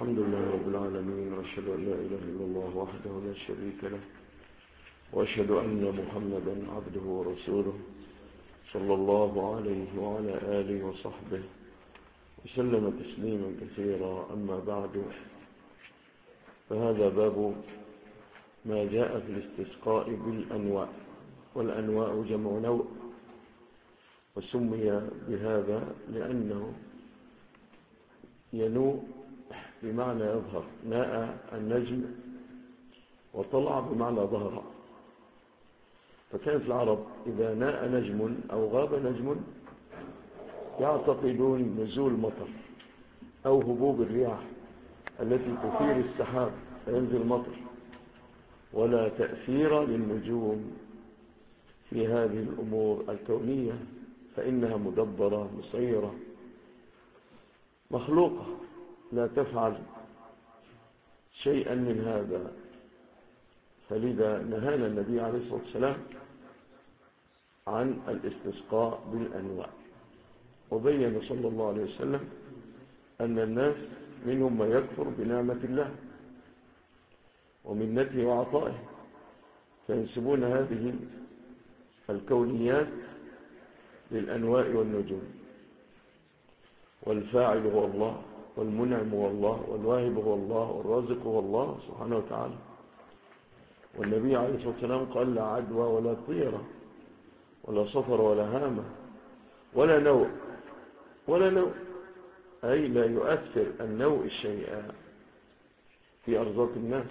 الحمد لله رب العالمين، وأشهد أن لا إله إلا الله وحده لا شريك له، وأشهد أن محمدا عبده ورسوله صلى الله عليه وعلى آله وصحبه وسلم تسليما كثيرا. أما بعد، فهذا باب ما جاء في الاستسقاء بالأنواع، والأنواع جمع نوع، وسمي بهذا لأنه ينوء بمعنى يظهر، ناء النجم وطلع بمعنى ظهر. فكانت العرب إذا ناء نجم أو غاب نجم يعتقدون نزول مطر أو هبوب الرياح التي تثير السحاب فينزل مطر، ولا تأثير للنجوم في هذه الأمور الكونية، فإنها مدبرة مسيرة مخلوقة لا تفعل شيئا من هذا. فلذا نهانا النبي عليه الصلاة والسلام عن الاستسقاء بالأنواع، وبين صلى الله عليه وسلم أن الناس منهم من يكفر بنعمة الله ومنته وعطائه، فينسبون هذه الكونيات للأنواع والنجوم، والفاعل هو الله، والمنعم هو الله، والواهب هو الله، والرازق هو الله سبحانه وتعالى. والنبي عليه الصلاة والسلام قال: لا عدوى ولا طيرة ولا صفر ولا هامة ولا نوء ولا نوء، أي لا يؤثر النوء الشيء في أرزاق الناس.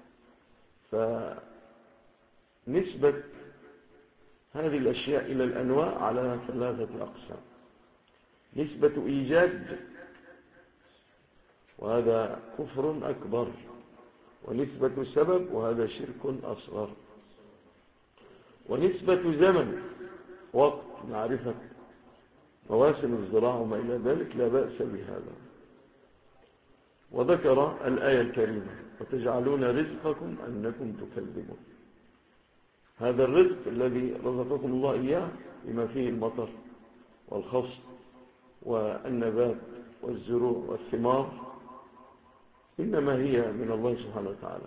فنسبة هذه الأشياء إلى الأنواع على ثلاثة أقسام: نسبة إيجاد، وهذا كفر أكبر، ونسبة سبب، وهذا شرك أصغر، ونسبة زمن، وقت معرفة مواسم الزراعة وما إلى ذلك، لا بأس بهذا. وذكر الآية الكريمة: وتجعلون رزقكم أنكم تكذبون. هذا الرزق الذي رزقكم الله إياه بما فيه المطر والخصب والنبات والزروع والثمار، إنما هي من الله سبحانه وتعالى.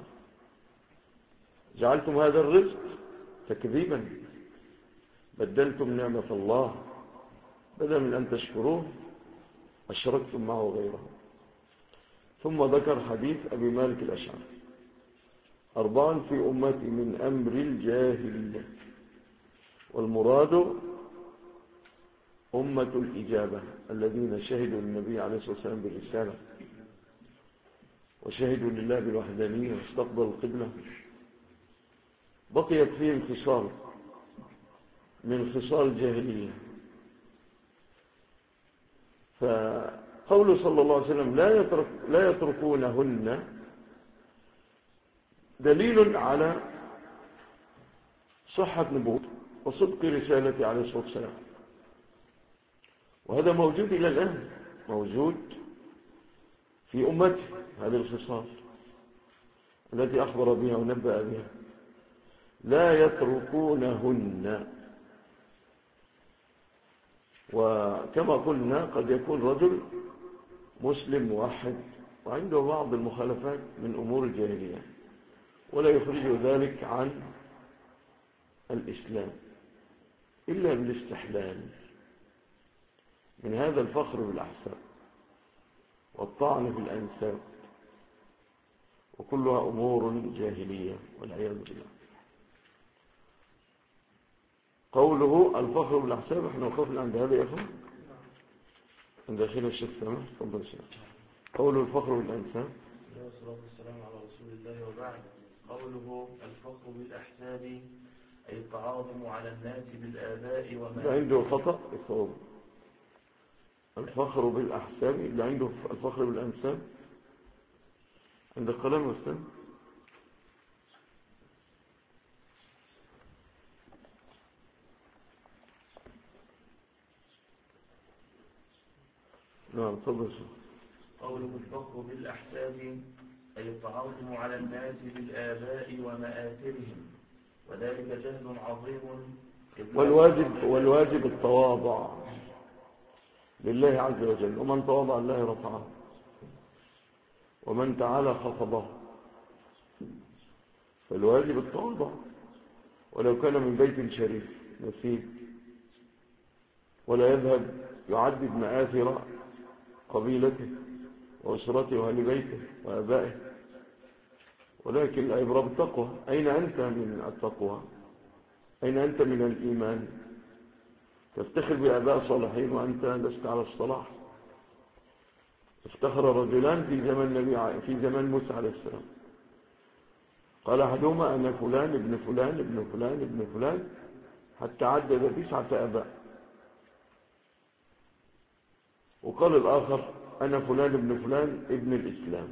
جعلتم هذا الرزق تكذيبا، بدلتم نعمة الله، بدلا من أن تشكروه أشركتم معه غيره. ثم ذكر حديث أبي مالك الأشعري: 4 في أمتي من أمر الجاهلية، والمراد أمة الإجابة الذين شهدوا للنبي عليه الصلاة والسلام بالرسالة، وشهدوا لله بالوحدانية، واستقبلوا القبلة. بقيت فيهم خصال من خصال الجاهلية، فقول صلى الله عليه وسلم لا يتركونهن دليل على صحة نبوته وصدق رسالته عليه الصلاة والسلام. وهذا موجود إلى الآن، موجود في أمته، هذه الخصال التي أخبر بها ونبأ بها. لا يتركونهن. وكما قلنا قد يكون رجل مسلم موحد وعنده بعض المخالفات من أمور الجاهلية، ولا يخرج ذلك عن الإسلام إلا بالاستحلال من هذا الفخر بالأحساب والطعن في الأنساب، وكلها أمور جاهلية والعياذ بالله. قوله الفخر بالأحساب، احنا وقفنا عند هذا يا أخوان، عند أخينا الشيخ سامح. تفضل الشيخ. قوله الفخر بالأنساب. والصلاة والسلام على رسول الله، وبعد. قوله الفخر بالأحساب أي التعاظم على الناس بالآباء وما عنده خطأ الصواب. الفخر بالأحساب اللي عنده الفخر بالأنساب عند القلم والسن. نعم تفضل. قوله الفخر بالأحساب أي التعاظم على الناس بالآباء ومآثرهم، وذلك جهل عظيم. والواجب التواضع لله عز وجل، ومن تواضع الله رفعه. ومن تعالى خفضه، فالواجب التواضع ولو كان من بيت شريف نسيب، ولا يذهب يعدد مآثر قبيلته وأسرته وأهل بيته وآبائه، ولكن العبرة بالتقوى. أين أنت من التقوى؟ أين أنت من الإيمان؟ تفتخر بآباء صالحين وأنت لست على الصلاح. افتخر رجلان في زمن موسى عليه السلام، قال أحدهما أنا فلان ابن فلان ابن فلان ابن فلان، حتى عدد 9 آباء. وقال الآخر أنا فلان ابن فلان ابن الإسلام.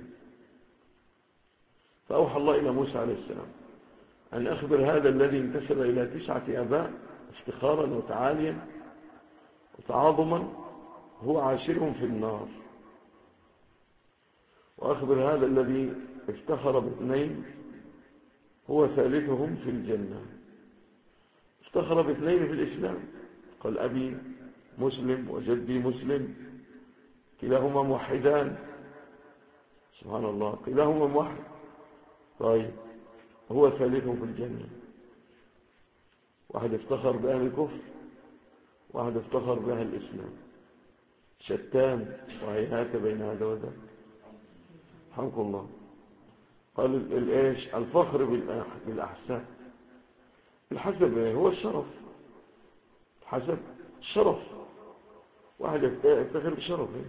فأوحى الله إلى موسى عليه السلام أن أخبر هذا الذي انتسب إلى 9 آباء افتخارا وتعاليا وتعاظما هو عاشرهم في النار، وأخبر هذا الذي افتخر ب2 هو ثالثهم في الجنة. افتخر ب2 في الإسلام، قال أبي مسلم وجدي مسلم، كلاهما موحدان، سبحان الله، كلاهما موحد. طيب هو ثالثهم في الجنة. واحد افتخر بأهل الكفر، واحد افتخر بأهل الإسلام، شتان وهيهات بين هذا وذاك. حمد الله. قال الإيش؟ الفخر بالأحساب. الحسب هو الشرف، الحسب الشرف، واحد يفتخر بشرفه،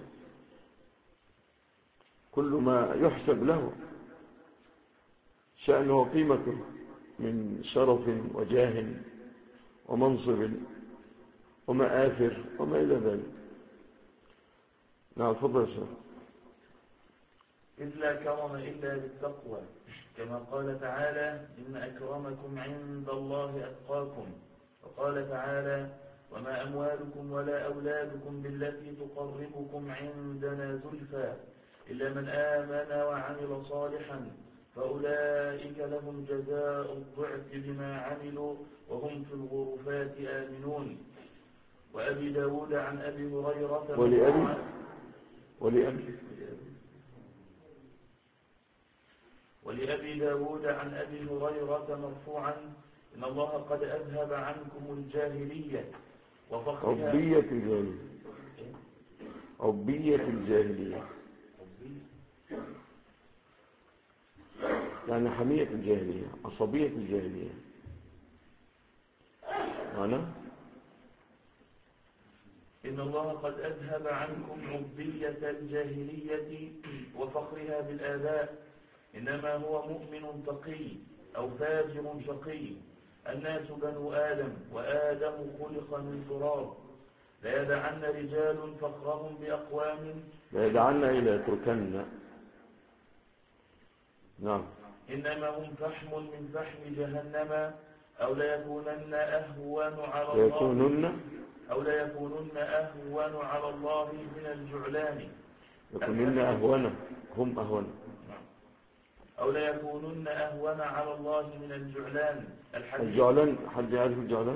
كل ما يحسب له شأنه وقيمته من شرف وجاه ومنصب ومآثر وما إلى ذلك. نعم تفضل يا شيخ. إذ لا كرم إلا بالتقوى، كما قال تعالى إن أكرمكم عند الله أتقاكم، وقال تعالى وما أموالكم ولا أولادكم بالتي تقربكم عندنا زلفى إلا من آمن وعمل صالحا فأولئك لهم جزاء الضعف بما عملوا وهم في الغرفات آمنون. وأبي داود عن أبي هريرة ولأبي داود عن أبي هريرة مرفوعا إن الله قد أذهب عنكم الجاهلية وفخرها. عبية الجاهلية يعني حمية الجاهلية، عصبية الجاهلية. معنى إن الله قد أذهب عنكم عبية الجاهلية وفخرها بالآباء، إنما هو مؤمن تقي أو فاجر شقي، الناس بنو آدم وآدم خلق من تراب، لا يدعن رجال فخرهم بأقوام، لا يدعن إلى تركن. نعم. إنما هم فحم من فحم جهنم أو ليكونن أهون على الله من الجعلان. يكونن أهون، هم أهون. أو ليكونن أهون على الله من الجعلان. الجعلان، حد يعرف الجعلان؟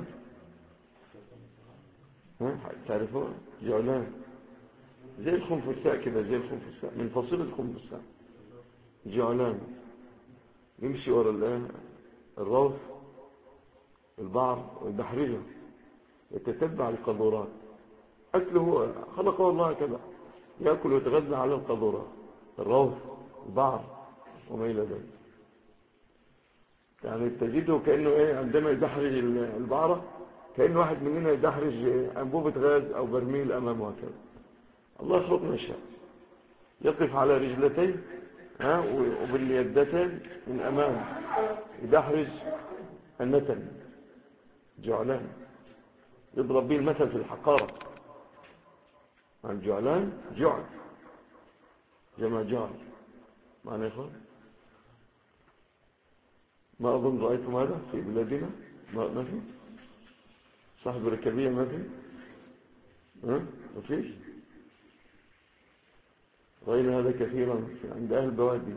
تعرفوا جعلان؟ زي الخنفساء كده، زي الخنفساء من فصيلة الخنفساء. جعلان يمشي ورا الروث البعر والبحرية، يتتبع القذورات. أكله خلقه الله كذا، يأكل ويتغذى على القذورات، الروث البعر وما إلى ذلك. يعني تجده كأنه عندما يدحرج البعرة كأنه واحد مننا يدحرج أنبوبة غاز أو برميل أمامه كذا. الله يخلقنا شاء، يقف على رجلتين وباليدتين من أمام يدحرج النتن. جعلان يضرب به المثل في الحقارة. الجعلان جعل، جمع جعل. معنى يا إخوان ما أظن رأيتم هذا في بلادنا. ما في صاحب ركبية، ما في ما فيش. رأينا هذا كثيرا عند أهل البوادي.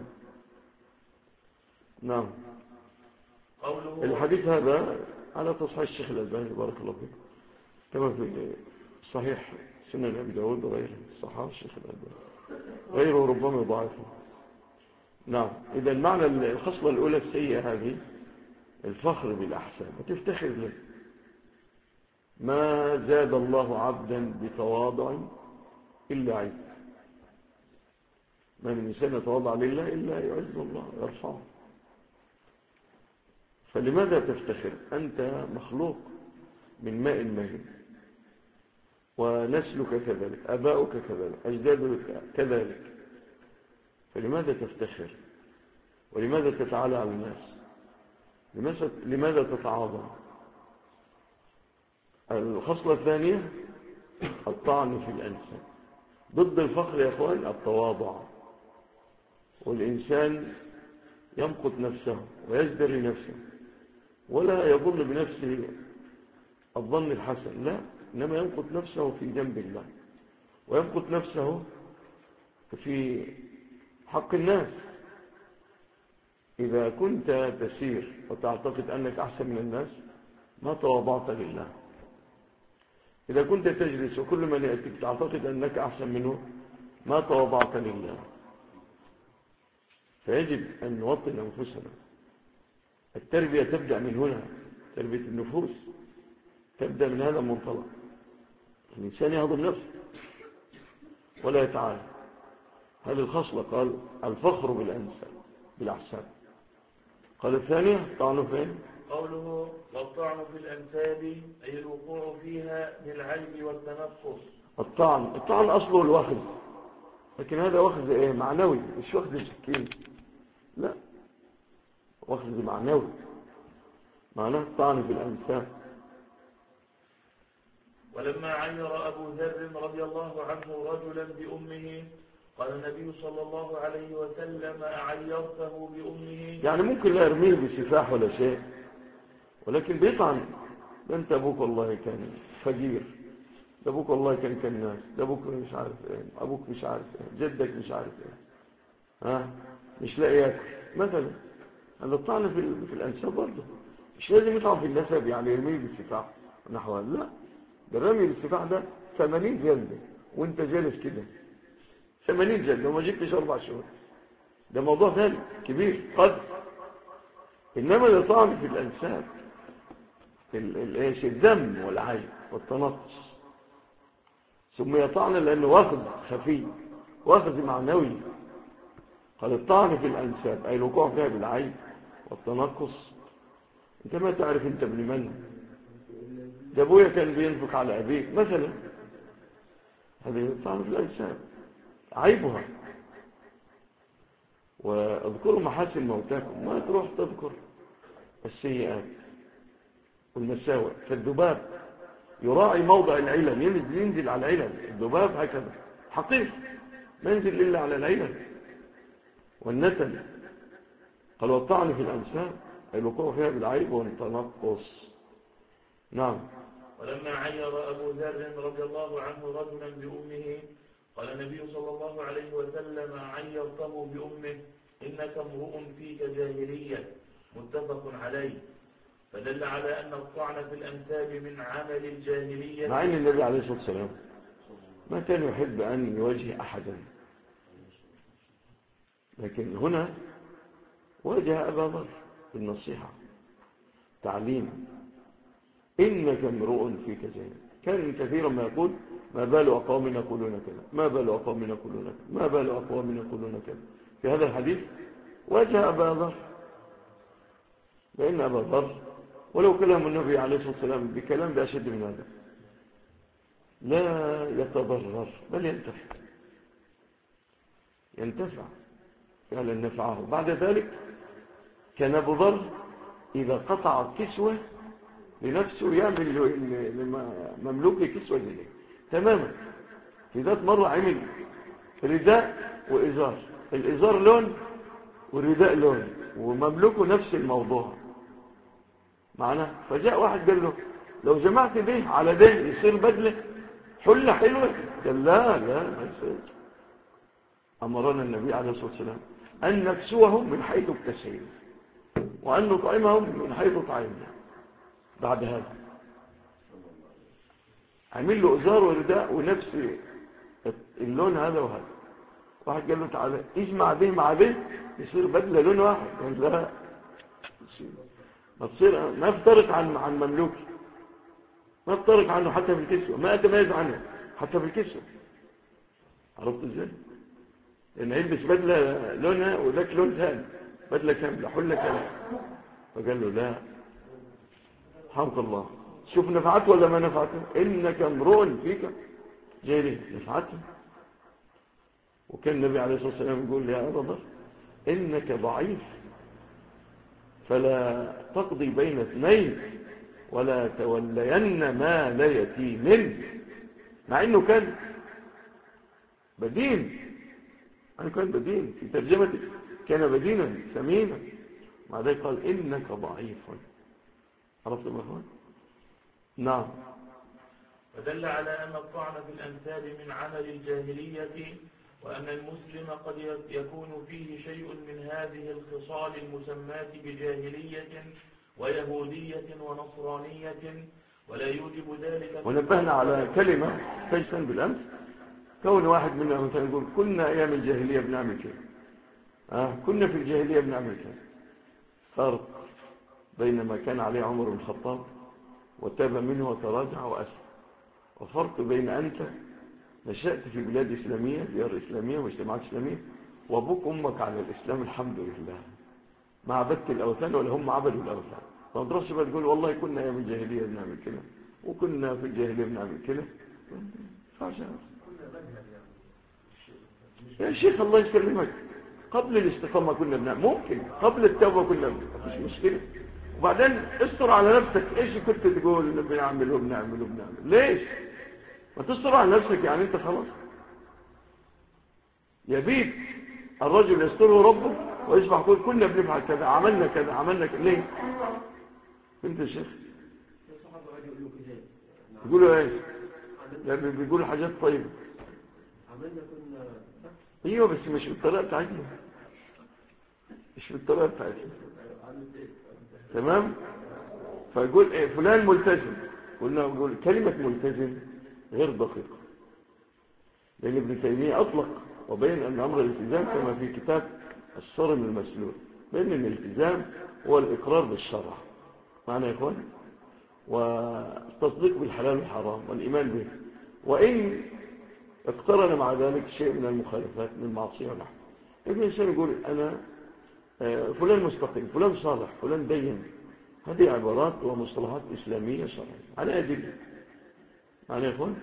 نعم. الحديث هذا على تصحيح الشيخ الألباني بارك الله فيك، كما في صحيح سنن أبي داود وغيره. صحيح الشيخ الألباني غيره ربما ضعيفه. نعم. إذا المعنى الخصلة الأولى السيئة هذه الفخر بالأحسان، وتفتخر له. ما زاد الله عبدا بتواضع إلا عز. ما من إنسان يتواضع لله إلا يعز الله ويرفعه. فلماذا تفتخر؟ أنت مخلوق من ماء مهين، ونسلك كذلك، أباؤك كذلك، أجدادك كذلك. فلماذا تفتخر؟ ولماذا تتعالى على الناس؟ لماذا تتعاظم؟ الخصلة الثانية الطعن في الأنساب. ضد الفخر يا أخوان التواضع، والإنسان يمقت نفسه ويزدري نفسه ولا يظن بنفسه الظن الحسن، لا، إنما يمقت نفسه في جنب الله، ويمقت نفسه في حق الناس. إذا كنت تسير وتعتقد أنك أحسن من الناس ما تواضعت لله. إذا كنت تجلس وكل من يأتيك تعتقد أنك أحسن منه ما تواضعت لله. فيجب أن نوطن أنفسنا. التربية تبدأ من هنا، تربية النفوس تبدأ من هذا المنطلق. الإنسان يهضم نفسه ولا يتعالى. هذه الخصلة قال الفخر بالأحساب. قال الثانية الطعن فين؟ قوله والطعن في الأنساب أي الوقوع فيها بالعيب والتنقص. الطعن أصله الوخز، لكن هذا وخز إيه؟ معنوي، مش وخز سكين، لا، وخز معنوي، معناه الطعن في الأنساب. ولما عير أبو ذر رضي الله عنه رجلا بأمه قال النبي صلى الله عليه وسلم أعيرته بأمه. يعني ممكن لا يرميه بسفاح ولا شيء، ولكن بيطعن. ده انت أبوك والله كان فقير، ده أبوك والله كان كناس، ده أبوك مش عارف ايه، أبوك مش عارف ايه، جدك مش عارف ايه، مش لاقي ياكل مثلا. هذا الطعن في الأنساب برضه. مش لازم يطعن في النسب يعني يرميه بالسفاح نحوها، لا، ده الرمي بالسفاح ده 80 جلدة وانت جالس كده، 80 جلدة وما جبتش 4 شهور، ده موضوع ثاني كبير قدر. إنما الطعن في الأنساب الذم والعيب والتنقص سمي طعنا لأنه واخذ خفي، واخذ معنوي. قال الطعن في الأنساب أي الوقوع فيها بالعيب والتنقص. انت ما تعرف انت ابن من، ده ابويا كان بينفق على أبيك مثلا، هذه الطعن في الأنساب عيبها. واذكروا محاسن موتاكم، ما تروح تذكر السيئات والمساوئ. فالذباب يراعي موضع العلل، ينزل على العلل. الذباب هكذا حقيقي ما ينزل إلا على العلل والنتن. قال والطعن في الأنساب أي الوقوع فيها بالعيب والتنقص. نعم. ولما عير أبو ذر رضي الله عنه رجلا بأمه قال النبي صلى الله عليه وسلم عيرته بأمه إنك امرؤ فيك جاهلية، متفق عليه. فدل على أن الطعن في الأنساب من عمل الجاهلية، مع أن النبي عليه الصلاة والسلام ما كان يحب أن يواجه أحدا، لكن هنا واجه أبا ذر بالنصيحة تعليم إنك امرؤ فيك جاهلية. كان كثيرا ما يقول ما بال أقوام يقولون كذا، ما بال أقوام يقولون كذا، ما بال أقوام يقولون كذا. في هذا الحديث واجه أبا ذر، لأن أبا ذر ولو كلام النبي عليه الصلاة والسلام بكلام بأشد من هذا لا يتضرر بل ينتفع فعلا نفعه. بعد ذلك كان أبو ذر إذا قطع كسوة لنفسه يعمل مملوك كسوة زي تماما. في ذات مرة عمل رداء وإزار، الإزار لون والرداء لون ومملوكه نفس الموضوع معنا. فجاء واحد قال له لو جمعت ده على ده يصير بدلة حلة حلوة؟ قال لا ما يصير. أمرنا النبي عليه الصلاة والسلام أن نكسوهم من حيث اكتسينا وأن نطعمهم من حيث طعمنا. بعد هذا عمل له إزار ورداء ونفس اللون هذا وهذا، واحد قال له تعالى اجمع به مع به يصير بدلة لون واحد. قال لا، ما تصير، ما افترق عن مملوكي، ما افترق عنه حتى في الكسوة، ما اتميز عنه حتى في الكسوة. عرفت ازاي؟ لان يلبس بدلة لونها وذاك لون ثاني، بدلة كاملة حلة كاملة. فقال له لا، حمد الله، شوف نفعته ولا ما نفعته؟ انك امرؤ فيك جاهلية، نفعته. وكان النبي عليه الصلاة والسلام يقول يا أبا بكر إنك ضعيف فلا تقضي بين اثنين ولا تولين مال يتيم. مع انه كان بدين، في ترجمته كان بدينا ثمينا، مع ذلك قال انك ضعيف. عرفت يا اخوان؟ نعم. ودل على أن الطعن في الأنساب من عمل الجاهلية، وأن المسلم قد يكون فيه شيء من هذه الخصال المسماة بجاهلية ويهودية ونصرانية، ولا يوجب ذلك. ونبهنا على كلمة تجسن بالأمس، كون واحد منا مثلا يقول كنا أيام الجاهلية بنعمل كده، كنا في الجاهلية بنعمل كده. فرق بين ما كان عليه عمر بن الخطاب وتاب منه وتراجع وأسلم، وفرق بين أنت نشأت في بلاد إسلامية، ديار إسلامية واجتماعات إسلامية، وأبوك أمك على الإسلام الحمد لله، ما عبدت الأوثان ولا هم عبدوا الأوثان. ما تروحش بقى تقول والله كنا أيام الجاهلية بنعمل كده وكنا في الجاهلية بنعمل كده. يا شيخ الله يسلمك، قبل الاستقامة كنا بنعمل، ممكن قبل التوبة كنا بنعمل، مفيش مشكلة. وبعدين استر على نفسك، ايش كنت تقول بنعمل وبنعمل وبنعمل؟ ليش ما تستر على نفسك؟ يعني انت خلاص يبيت الرجل يستره ربه ويصبح يقول كنا بنفعل كذا، عملنا كذا، عملنا كذا. ليه انت يا شيخ يقولوا ايش؟ لما بيقولوا حاجات طيبة عملنا كنا، ايوه بس مش بالطريقة بتاعتنا، مش بالطريقة بتاعتنا. تمام. فيقول ايه فلان ملتزم، قلنا نقول كلمة ملتزم غير دقيقة، لأن ابن تيمية أطلق وبين أن أمر الالتزام كما في كتاب الصارم المسلول، بأن الالتزام هو الإقرار بالشرع، معنى يا إخوان، والتصديق بالحلال والحرام والإيمان به، وإن اقترن مع ذلك شيء من المخالفات من المعصية والحرام. ابن الإنسان يقول أنا فلان مستقيم، فلان صالح، فلان دين. هذه عبارات ومصطلحات إسلامية شرعية على أدلة، معنى يا إخوان.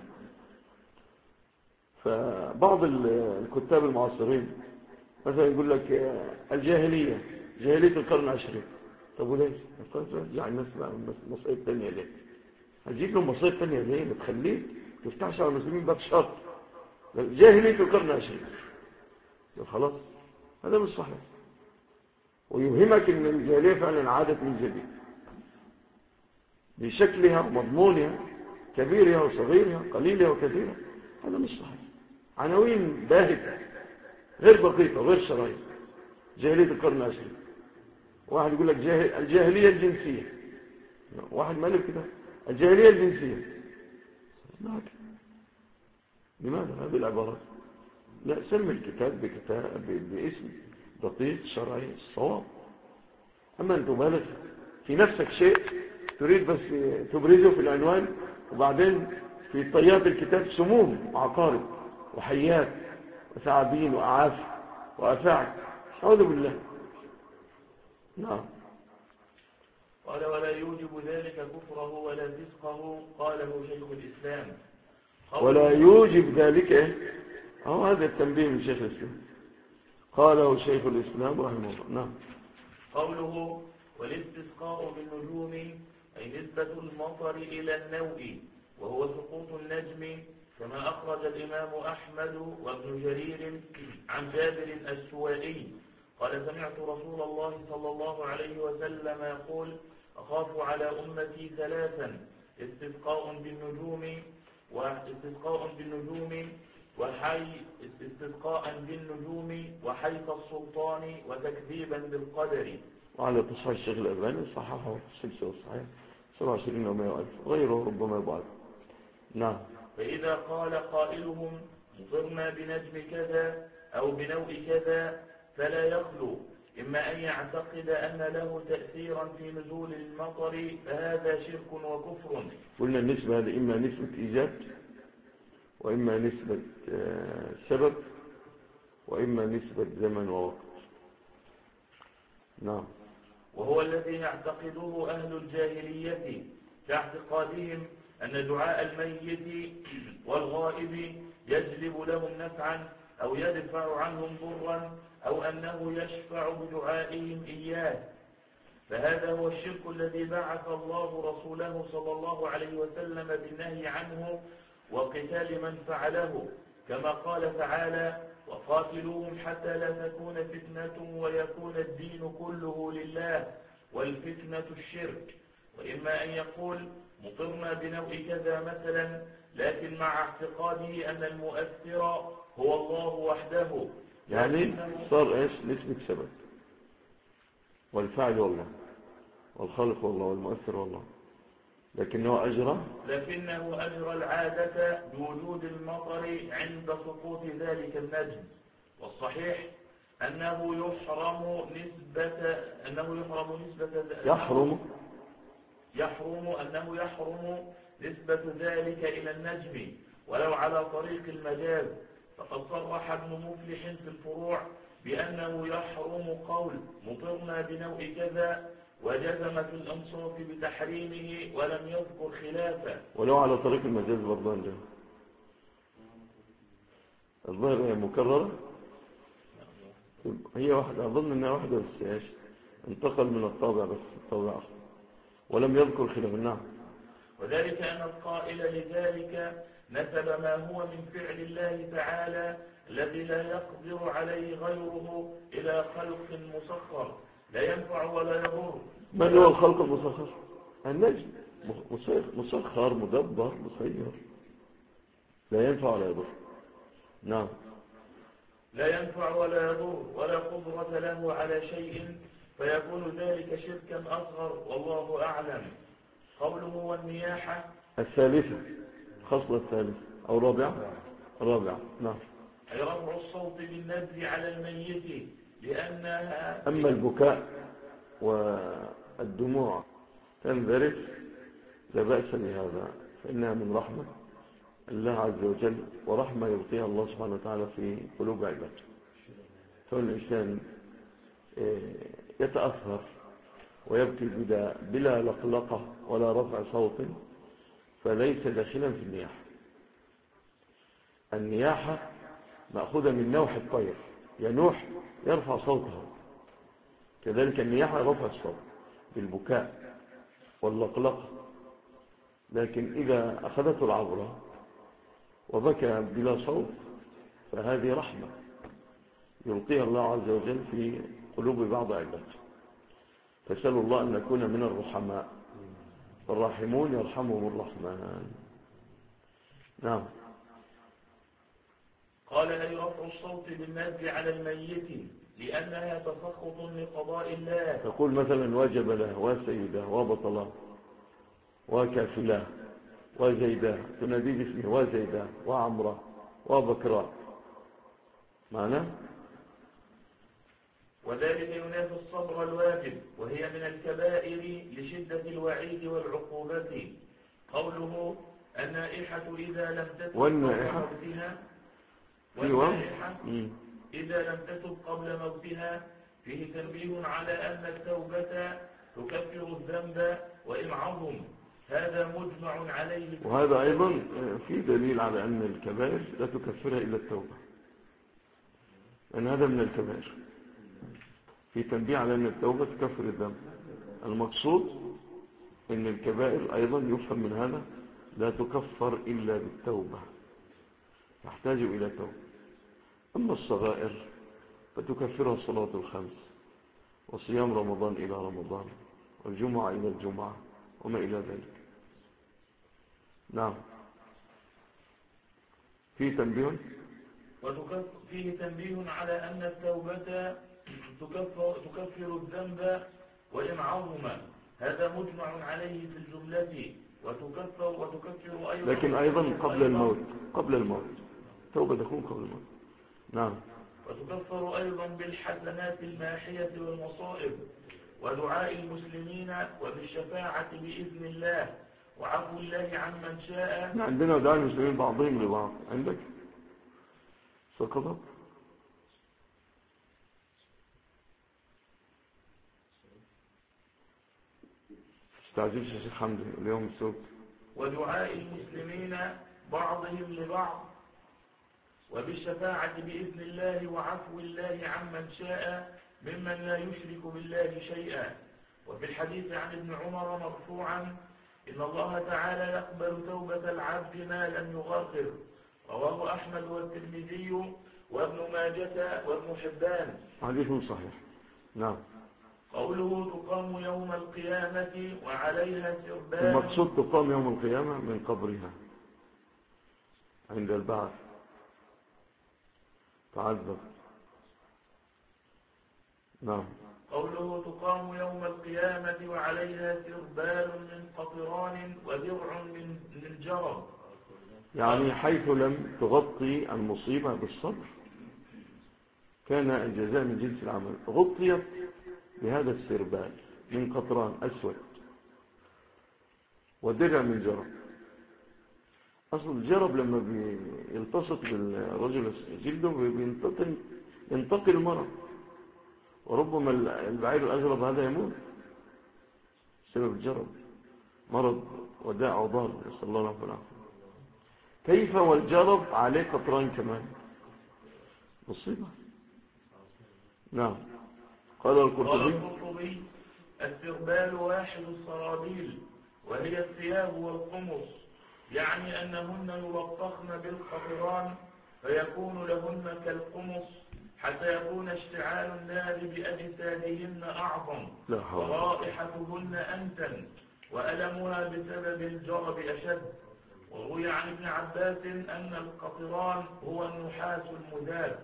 فبعض الكتاب المعاصرين مثلا يقول لك الجاهلية، جاهلية القرن العشرين. طب وليش رجع الناس مصائب تانية ليه؟ هتجيب لهم مصائب تانية ليه؟ ما تخليك تفتحش على المسلمين باب شرط. جاهلية القرن العشرين خلاص، هذا مش صحيح، ويوهمك ان الجاهلية فعلا عادت من جديد بشكلها ومضمونها، كبيرها وصغيرها، قليلها وكثيرها. هذا مش صحيح، عناوين باهتة غير دقيقة غير شرعية. جاهلية القرن العشرين، واحد يقول لك الجاهلية الجنسية، واحد مالك كده الجاهلية الجنسية. لماذا هذه العبارات؟ لا، سمي الكتاب باسم دقيق شرعي الصواب. أما أن تبالغ في نفسك شيء تريد بس تبرزه في العنوان، وبعدين في طيات الكتاب سموم وعقارب وحيات وثعابين وأعاف وأفاعي، أعوذ بالله. نعم. قال ولا يوجب ذلك كفره ولا فسقه، قاله شيخ الإسلام. ولا يوجب ذلك، هذا التنبيه من شيخ الإسلام، قاله شيخ الإسلام رحمه الله. نعم. قوله والاستسقاء بالنجوم أي نسبة المطر إلى النوء، وهو سقوط النجم، كما أخرج الإمام أحمد وابن جرير عن جابر السوائي قال سمعت رسول الله صلى الله عليه وسلم يقول أخاف على أمتي ثلاثا: استسقاء بالنجوم وحيف السلطان وتكذيبا بالقدر. وعلى تصحيح الشيخ الألباني صححه في السلسلة الصحيحة 27 و100 ألف، غيره ربما يبعد. نعم. فإذا قال قائلهم مطرنا بنجم كذا أو بنوء كذا، فلا يخلو إما أن يعتقد أن له تأثيرا في نزول المطر، فهذا شرك وكفر. قلنا النسبة هذه إما نسبة إيجاد، وإما نسبة سبب، وإما نسبة زمن ووقت. نعم. وهو الذي يعتقده أهل الجاهلية كاعتقادهم أن دعاء الميت والغائب يجلب لهم نفعا أو يدفع عنهم ضرا، أو أنه يشفع بدعائهم إياه، فهذا هو الشرك الذي بعث الله رسوله صلى الله عليه وسلم بالنهي عنه وقتال من فعله، كما قال تعالى: وقاتلوهم حتى لا تكون فتنة ويكون الدين كله لله والفتنة الشرك. وإما أن يقول مطرنا بنوء كذا مثلا، لكن مع اعتقاده أن المؤثر هو الله وحده، يعني صار إيش؟ نسبة سبب، والفعل والله، والخالق والله، والمؤثر والله، لكنه أجرى العادة بوجود المطر عند سقوط ذلك النجم. والصحيح أنه يحرم نسبة ذلك إلى النجم ولو على طريق المجاز، فقد صرح ابن مفلح في الفروع بأنه يحرم قول مطرنا بنوء كذا، وجزم في الأنصاف بتحريمه ولم يذكر خلافه. ولو على طريق المجاز برضه عنده الظاهر مكررة، هي واحدة، أظن أنها واحدة بس إيش انتقل من الطابع، بس الطابع أخر ولم يذكر خلاف. نعم. وذلك أن القائل لذلك نسب ما هو من فعل الله تعالى الذي لا يقدر عليه غيره إلى خلق مسخر لا ينفع ولا يضر. من هو الخلق المسخر؟ النجم، مسخر مدبر مسير، لا ينفع ولا يضر. نعم. لا ينفع ولا يضر ولا قدرة له على شيء، فيكون ذلك شركا أصغر، والله أعلم. قوله والنياحة الثالثة، خصلة الثالثة أو رابعة. نعم. أي رفع الصوت بالنبذ على الميت، لأنها أما البكاء والدموع تنذرف لا بأس بهذا، فإنها من رحمة الله عز وجل، ورحمة يلقيها الله سبحانه وتعالى في قلوب عباده. فالإنسان يتأثر ويبكي بلا لقلقة ولا رفع صوت، فليس داخلا في النياحة. النياحة مأخوذة من نوح الطير، ينوح يرفع صوته، كذلك النياحة رفع الصوت بالبكاء واللقلقة. لكن إذا أخذته العبرة وبكى بلا صوت فهذه رحمة يلقيها الله عز وجل في قلوب بعض عباده. فسأل الله أن نكون من الرحماء، الراحمون يرحمهم الرحمن. نعم. قال أي رفع الصوت بالنبذ على الميت لأنها تسخط لقضاء الله. تقول مثلا وجب له وسيده وبطله وكافله وزيده، تنادي باسمه وزيده وعمره وبكراء، معنى وذلك ينافي الصبر الواجب، وهي من الكبائر لشدة الوعيد والعقوبة. قوله النائحة إذا لم تتب قبل موتها فيه تنبيه على أن التوبة تكفر الذنب وإن عظم، هذا مجمع عليه. وهذا أيضا في دليل على أن الكبائر لا تكفرها إلا التوبة، لأن هذا من الكبائر، في تنبيه على أن التوبة تكفر الذنب. المقصود أن الكبائر أيضا يفهم من هذا لا تكفر إلا بالتوبة، تحتاج إلى توبة. أما الصغائر فتكفرها الصلاة الخمس، وصيام رمضان إلى رمضان، والجمعة إلى الجمعة، وما إلى ذلك. نعم. فيه تنبيه على أن التوبة تكفر الذنب وإن عظم، هذا مجمع عليه في الجملة. وتكفر أيضا، لكن أيضا قبل الموت التوبة تكون قبل الموت. نعم. وتكفر أيضا بالحسنات الماحية والمصائب ودعاء المسلمين وبالشفاعة بإذن الله وعفو الله عمن شاء. احنا عندنا دعاء المسلمين بعضهم لبعض. عندك سقطت؟ استعجلش يا شيخ حمدي اليوم السبت. ودعاء المسلمين بعضهم لبعض وبالشفاعة بإذن الله وعفو الله عمن شاء ممن لا يشرك بالله شيئا. وفي الحديث عن ابن عمر مرفوعا إن الله تعالى يقبل توبة العبد ما لم يغرر. رواه أحمد والترمذي وابن ماجة وابن حبان. حديث صحيح. نعم. قوله تقام يوم القيامة وعليها سربان. المقصود تقام يوم القيامة من قبرها عند البعث تعذب. نعم. قوله تقام يوم القيامة وعليها سربال من قطران ودرع من جرب. يعني حيث لم تغطي المصيبة بالصبر كان الجزاء من جنس العمل. غطيت بهذا السربال من قطران أسود ودرع من جرب. أصل الجرب لما بيلتصق بالرجل جلده ينتقل المرض، وربما البعير الأجرب هذا يموت بسبب الجرب، مرض وداء عضال، نسأل الله العافية. كيف والجرب عليه قطران كمان؟ مصيبة. نعم. قال القرطبي السربال واحد السرابيل وهي الثياب والقمص، يعني أنهن يلطخن بالقطران فيكون لهن كالقمص حتى يكون اشتعال النار بأجسادهن أعظم ورائحتهن أنتن وألمها بسبب الجرب أشد. وروي عن ابن عباس أن القطران هو النحاس المذاب.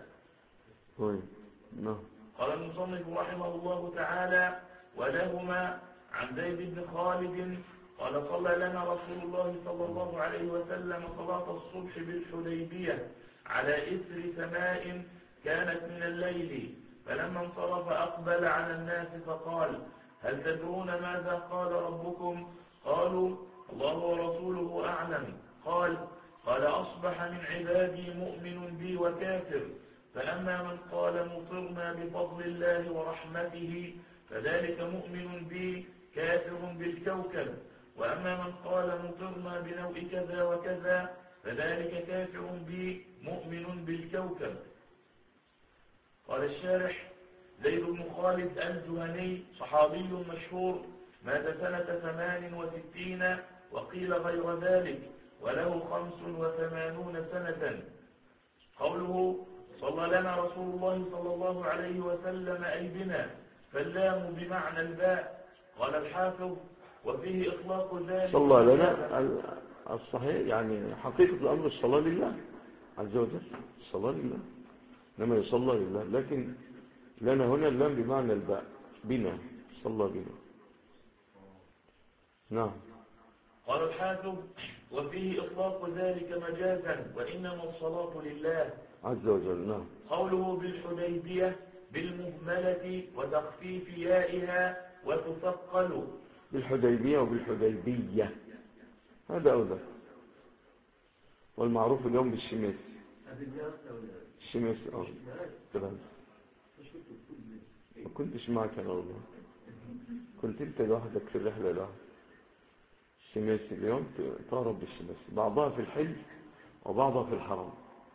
قال المصنف رحمه الله تعالى ولهما عن زيد بن خالد قال صلى لنا رسول الله صلى الله عليه وسلم صلاة الصبح بالحديبية على إثر سماء كانت من الليل، فلما انصرف أقبل على الناس فقال هل تدرون ماذا قال ربكم؟ قالوا الله ورسوله أعلم. قال أصبح من عبادي مؤمن بي وكافر، فأما من قال مطرنا بفضل الله ورحمته فذلك مؤمن بي كافر بالكوكب، وأما من قال مطرنا بنوء كذا وكذا فذلك كافر بي مؤمن بالكوكب. قال الشارح زيد بن خالد الجهني صحابي مشهور مات سنة 68 وقيل غير ذلك وله 85 سنة. قوله صلى لنا رسول الله صلى الله عليه وسلم أي بنا، فاللام بمعنى الباء. قال الحافظ وفيه إطلاق ذلك صلى لنا الصحيح يعني حقيقة الأمر الصلاة لله عز وجل، الصلاة لله لما يصلى لله، لكن لنا هنا اللام بمعنى الباء بنا، صلى بنا. نعم. قال الحافظ وفيه إطلاق ذلك مجازا وإنما الصلاة لله عز وجل. نعم. قوله بالحديبية بالمهملة وتخفيف يائها وتثقل. بالحديبية وبالحديبية هذا أولا، والمعروف اليوم بالشماس. الشماس تمام. ما كنتش معك أنا والله، كنت أنت لوحدك في الرحلة لوحدك. الشماس اليوم تعرف بالشماس، بعضها في الحل وبعضها في الحرم.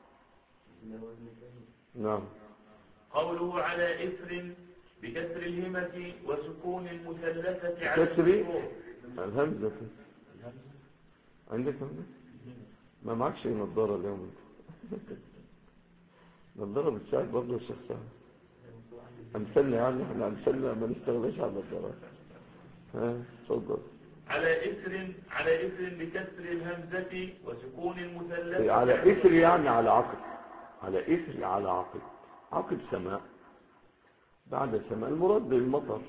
نعم. قوله على إثر بكسر الهمة وسكون المثلثة على كسر الهمزة. عندك همزة؟ ما معكش نظارة اليوم انت. نظارة بتساعد برضه الشيخ سعد. أمثلنا يعني احنا أمثلنا ما نستغلش على النظارات. اتفضل. على إثر بكسر الهمزة وسكون المثلثة على إثر يعني على عقد، على إثر على عقد، عقد سماء بعد سماء، المراد بالمطر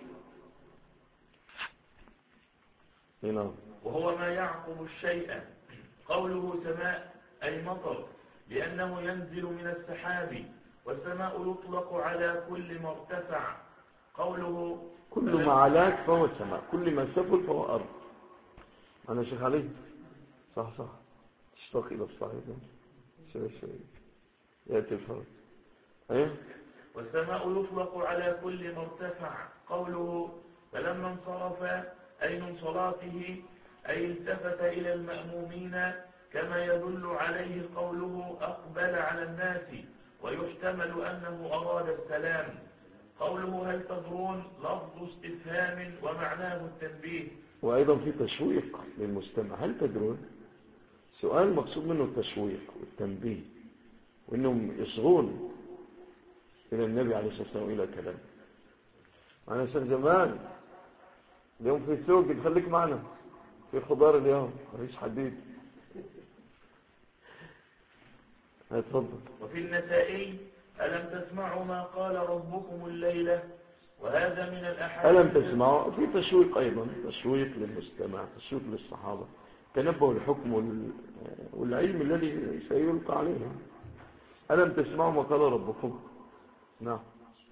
هنا، وهو ما يعقب الشيء. قوله سماء أي مطر لأنه ينزل من السحاب. والسماء يطلق على كل ما ارتفع. قوله كل ما علاك فهو السماء، كل ما سفل فهو أرض. أنا شيخ علي صح تشتاق إلى الصحيح شوي يأتي الفرق. أيه؟ والسماء يطلق على كل ما ارتفع. قوله فلما انصرف أي من صلاته أي التفت إلى المأمومين، كما يدل عليه قوله أقبل على الناس، ويحتمل أنه أراد السلام. قوله هل تدرون لفظ استفهام ومعناه التنبيه. وأيضا في تشويق للمستمع. هل تدرون؟ سؤال مقصود منه التشويق والتنبيه، وإنهم يصغون إلى النبي عليه الصلاة والسلام إلى كلام. أنا سن زمان اليوم في سوق خليك معنا في خضار اليوم مفيش حديد. اتفضل. وفي النسائي ألم تسمعوا ما قال ربكم الليلة، وهذا من الأحاديث. ألم تسمعوا؟ في تشويق أيضا، تشويق للمستمع، تشويق للصحابة، تنبه الحكم والعلم الذي سيلقى عليها. ألم تسمعوا ما قال ربكم؟ نعم.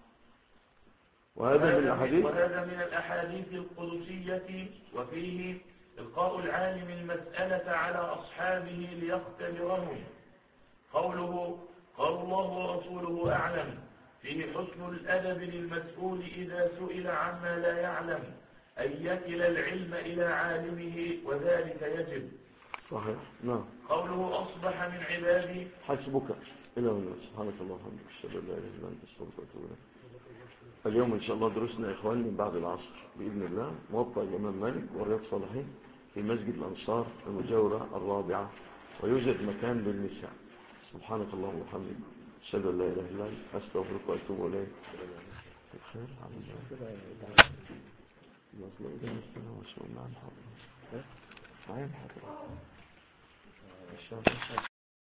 وهذا من الأحاديث القدسية. وفيه إلقاء العالم المسألة على أصحابه ليختبرهم. قوله قال الله ورسوله أعلم، فيه حسن الأدب للمسؤول إذا سئل عما لا يعلم، أن يكل العلم إلى عالمه، وذلك يجب. صحيح. نعم. قوله أصبح من عبادي. حسبك إلى هنا. سبحانك اللهم وبحمدك، أشهد أن لا إله إلا أنت، أستغفرك وأتوب إليك. اليوم إن شاء الله دروسنا يا إخواني من بعد العصر بإذن الله، موطأ الإمام مالك ورياض صالحين في مسجد الأنصار المجاورة الرابعة، ويوجد مكان للنساء. سبحانك اللهم وبحمدك، أشهد أن لا إله إلا أنت، أستغفرك وأتوب إليك. بخير الحمد لله.